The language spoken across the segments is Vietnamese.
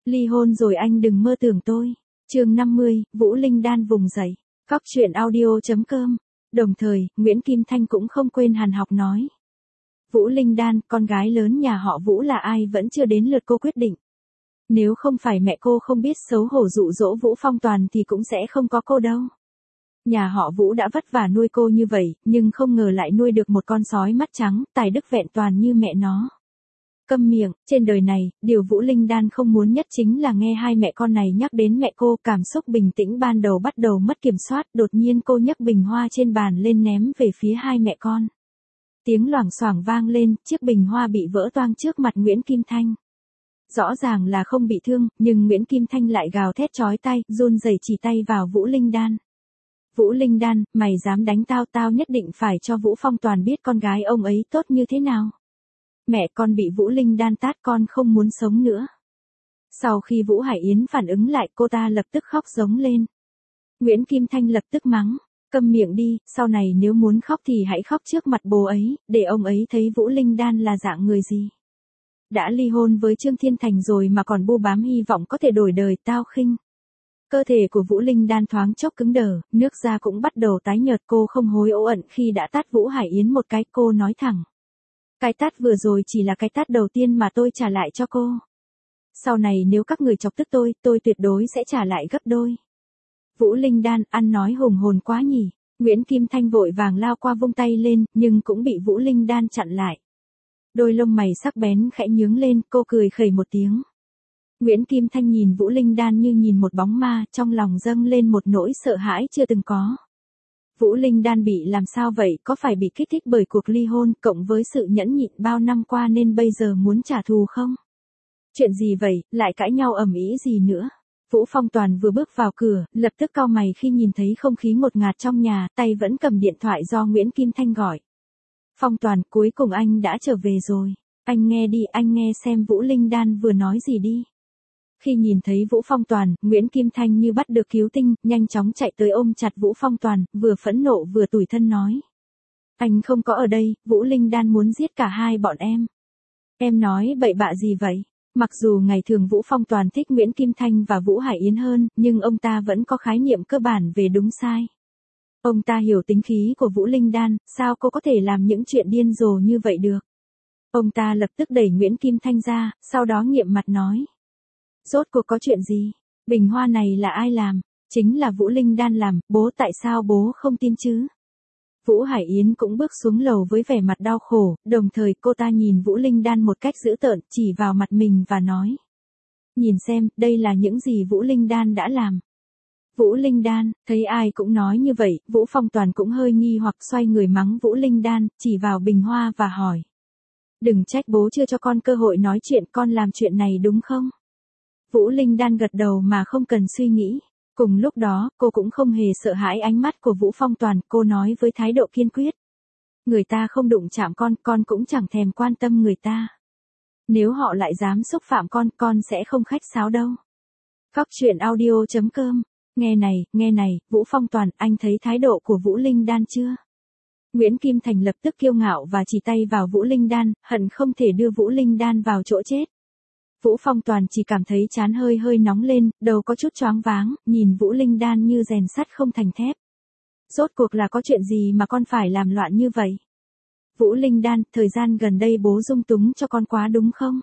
Ly hôn rồi anh đừng mơ tưởng tôi. Chương 50, Vũ Linh Đan vùng dậy. Cóc truyện audio.com. Đồng thời, Nguyễn Kim Thanh cũng không quên hàn học nói. Vũ Linh Đan, con gái lớn nhà họ Vũ là ai vẫn chưa đến lượt cô quyết định. Nếu không phải mẹ cô không biết xấu hổ dụ dỗ Vũ Phong Toàn thì cũng sẽ không có cô đâu. Nhà họ Vũ đã vất vả nuôi cô như vậy, nhưng không ngờ lại nuôi được một con sói mắt trắng, tài đức vẹn toàn như mẹ nó. Câm miệng, trên đời này, điều Vũ Linh Đan không muốn nhất chính là nghe hai mẹ con này nhắc đến mẹ cô. Cảm xúc bình tĩnh ban đầu bắt đầu mất kiểm soát, đột nhiên cô nhấc bình hoa trên bàn lên ném về phía hai mẹ con. Tiếng loảng xoảng vang lên, chiếc bình hoa bị vỡ toang trước mặt Nguyễn Kim Thanh. Rõ ràng là không bị thương, nhưng Nguyễn Kim Thanh lại gào thét chói tai, run rẩy chỉ tay vào Vũ Linh Đan. Vũ Linh Đan, mày dám đánh tao, tao nhất định phải cho Vũ Phong Toàn biết con gái ông ấy tốt như thế nào. Mẹ con bị Vũ Linh Đan tát, con không muốn sống nữa. Sau khi Vũ Hải Yến phản ứng lại, cô ta lập tức khóc giống lên. Nguyễn Kim Thanh lập tức mắng, câm miệng đi, sau này nếu muốn khóc thì hãy khóc trước mặt bố ấy, để ông ấy thấy Vũ Linh Đan là dạng người gì. Đã ly hôn với Trương Thiên Thành rồi mà còn bu bám hy vọng có thể đổi đời, tao khinh. Cơ thể của Vũ Linh Đan thoáng chốc cứng đờ, nước da cũng bắt đầu tái nhợt. Cô không hối ố ẩn khi đã tát Vũ Hải Yến một cái, cô nói thẳng. Cái tát vừa rồi chỉ là cái tát đầu tiên mà tôi trả lại cho cô. Sau này nếu các người chọc tức tôi tuyệt đối sẽ trả lại gấp đôi. Vũ Linh Đan, ăn nói hùng hồn quá nhỉ. Nguyễn Kim Thanh vội vàng lao qua vung tay lên, nhưng cũng bị Vũ Linh Đan chặn lại. Đôi lông mày sắc bén khẽ nhướng lên, cô cười khẩy một tiếng. Nguyễn Kim Thanh nhìn Vũ Linh Đan như nhìn một bóng ma, trong lòng dâng lên một nỗi sợ hãi chưa từng có. Vũ Linh Đan bị làm sao vậy, có phải bị kích thích bởi cuộc ly hôn, cộng với sự nhẫn nhịn bao năm qua nên bây giờ muốn trả thù không? Chuyện gì vậy, lại cãi nhau ầm ĩ gì nữa? Vũ Phong Toàn vừa bước vào cửa, lập tức cau mày khi nhìn thấy không khí ngột ngạt trong nhà, tay vẫn cầm điện thoại do Nguyễn Kim Thanh gọi. Phong Toàn, cuối cùng anh đã trở về rồi. Anh nghe đi, anh nghe xem Vũ Linh Đan vừa nói gì đi. Khi nhìn thấy Vũ Phong Toàn, Nguyễn Kim Thanh như bắt được cứu tinh, nhanh chóng chạy tới ôm chặt Vũ Phong Toàn, vừa phẫn nộ vừa tủi thân nói. Anh không có ở đây, Vũ Linh Đan muốn giết cả hai bọn em. Em nói bậy bạ gì vậy? Mặc dù ngày thường Vũ Phong Toàn thích Nguyễn Kim Thanh và Vũ Hải Yến hơn, nhưng ông ta vẫn có khái niệm cơ bản về đúng sai. Ông ta hiểu tính khí của Vũ Linh Đan, sao cô có thể làm những chuyện điên rồ như vậy được? Ông ta lập tức đẩy Nguyễn Kim Thanh ra, sau đó nghiệm mặt nói. Rốt cuộc có chuyện gì? Bình hoa này là ai làm? Chính là Vũ Linh Đan làm, bố tại sao bố không tin chứ? Vũ Hải Yến cũng bước xuống lầu với vẻ mặt đau khổ, đồng thời cô ta nhìn Vũ Linh Đan một cách dữ tợn, chỉ vào mặt mình và nói. Nhìn xem, đây là những gì Vũ Linh Đan đã làm. Vũ Linh Đan, thấy ai cũng nói như vậy, Vũ Phong Toàn cũng hơi nghi hoặc xoay người mắng Vũ Linh Đan, chỉ vào bình hoa và hỏi. Đừng trách bố chưa cho con cơ hội nói chuyện, con làm chuyện này đúng không? Vũ Linh Đan gật đầu mà không cần suy nghĩ. Cùng lúc đó, cô cũng không hề sợ hãi ánh mắt của Vũ Phong Toàn, cô nói với thái độ kiên quyết. Người ta không đụng chạm con cũng chẳng thèm quan tâm người ta. Nếu họ lại dám xúc phạm con sẽ không khách sáo đâu. Cóc truyện audio.com. Nghe này, Vũ Phong Toàn, anh thấy thái độ của Vũ Linh Đan chưa? Nguyễn Kim Thành lập tức kiêu ngạo và chỉ tay vào Vũ Linh Đan, hận không thể đưa Vũ Linh Đan vào chỗ chết. Vũ Phong Toàn chỉ cảm thấy trán hơi nóng lên, đầu có chút choáng váng, nhìn Vũ Linh Đan như rèn sắt không thành thép. Rốt cuộc là có chuyện gì mà con phải làm loạn như vậy? Vũ Linh Đan, thời gian gần đây bố dung túng cho con quá đúng không?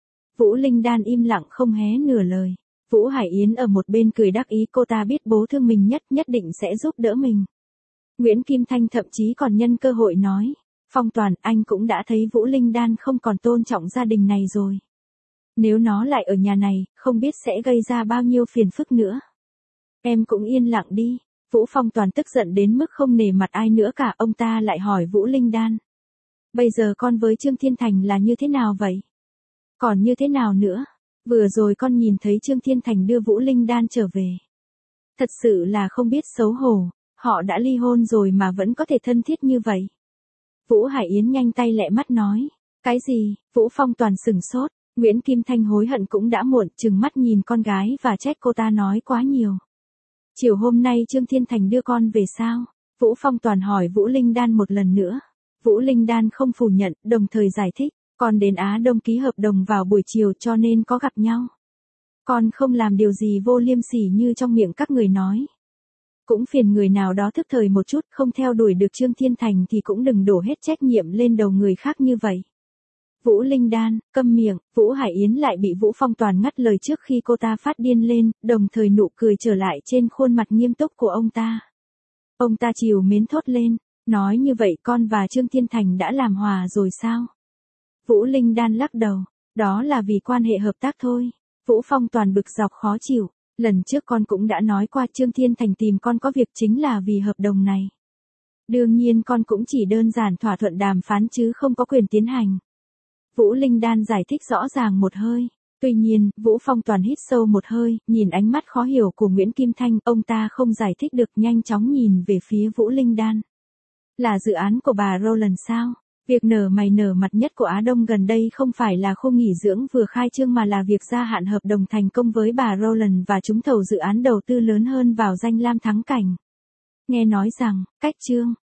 Vũ Linh Đan im lặng không hé nửa lời. Vũ Hải Yến ở một bên cười đắc ý, cô ta biết bố thương mình nhất định sẽ giúp đỡ mình. Nguyễn Kim Thanh thậm chí còn nhân cơ hội nói. Phong Toàn, anh cũng đã thấy Vũ Linh Đan không còn tôn trọng gia đình này rồi. Nếu nó lại ở nhà này, không biết sẽ gây ra bao nhiêu phiền phức nữa. Em cũng yên lặng đi. Vũ Phong Toàn tức giận đến mức không nể mặt ai nữa cả, ông ta lại hỏi Vũ Linh Đan. Bây giờ con với Trương Thiên Thành là như thế nào vậy? Còn như thế nào nữa? Vừa rồi con nhìn thấy Trương Thiên Thành đưa Vũ Linh Đan trở về. Thật sự là không biết xấu hổ, họ đã ly hôn rồi mà vẫn có thể thân thiết như vậy. Vũ Hải Yến nhanh tay lẹ mắt nói. Cái gì? Vũ Phong Toàn sửng sốt. Nguyễn Kim Thanh hối hận cũng đã muộn, trừng mắt nhìn con gái và trách cô ta nói quá nhiều. Chiều hôm nay Trương Thiên Thành đưa con về sao? Vũ Phong Toàn hỏi Vũ Linh Đan một lần nữa. Vũ Linh Đan không phủ nhận, đồng thời giải thích. Con đến Á Đông ký hợp đồng vào buổi chiều cho nên có gặp nhau. Con không làm điều gì vô liêm sỉ như trong miệng các người nói. Cũng phiền người nào đó thức thời một chút, không theo đuổi được Trương Thiên Thành thì cũng đừng đổ hết trách nhiệm lên đầu người khác như vậy. Vũ Linh Đan, câm miệng, Vũ Hải Yến lại bị Vũ Phong Toàn ngắt lời trước khi cô ta phát điên lên, đồng thời nụ cười trở lại trên khuôn mặt nghiêm túc của ông ta. Ông ta trìu mến thốt lên, nói như vậy con và Trương Thiên Thành đã làm hòa rồi sao? Vũ Linh Đan lắc đầu, đó là vì quan hệ hợp tác thôi. Vũ Phong Toàn bực dọc khó chịu, lần trước con cũng đã nói qua Trương Thiên Thành tìm con có việc chính là vì hợp đồng này. Đương nhiên con cũng chỉ đơn giản thỏa thuận đàm phán chứ không có quyền tiến hành. Vũ Linh Đan giải thích rõ ràng một hơi. Tuy nhiên, Vũ Phong Toàn hít sâu một hơi, nhìn ánh mắt khó hiểu của Nguyễn Kim Thanh, ông ta không giải thích được, nhanh chóng nhìn về phía Vũ Linh Đan. Là dự án của bà Roland sao? Việc nở mày nở mặt nhất của Á Đông gần đây không phải là khu nghỉ dưỡng vừa khai trương mà là việc gia hạn hợp đồng thành công với bà Roland và trúng thầu dự án đầu tư lớn hơn vào danh lam thắng cảnh. Nghe nói rằng, cách Trương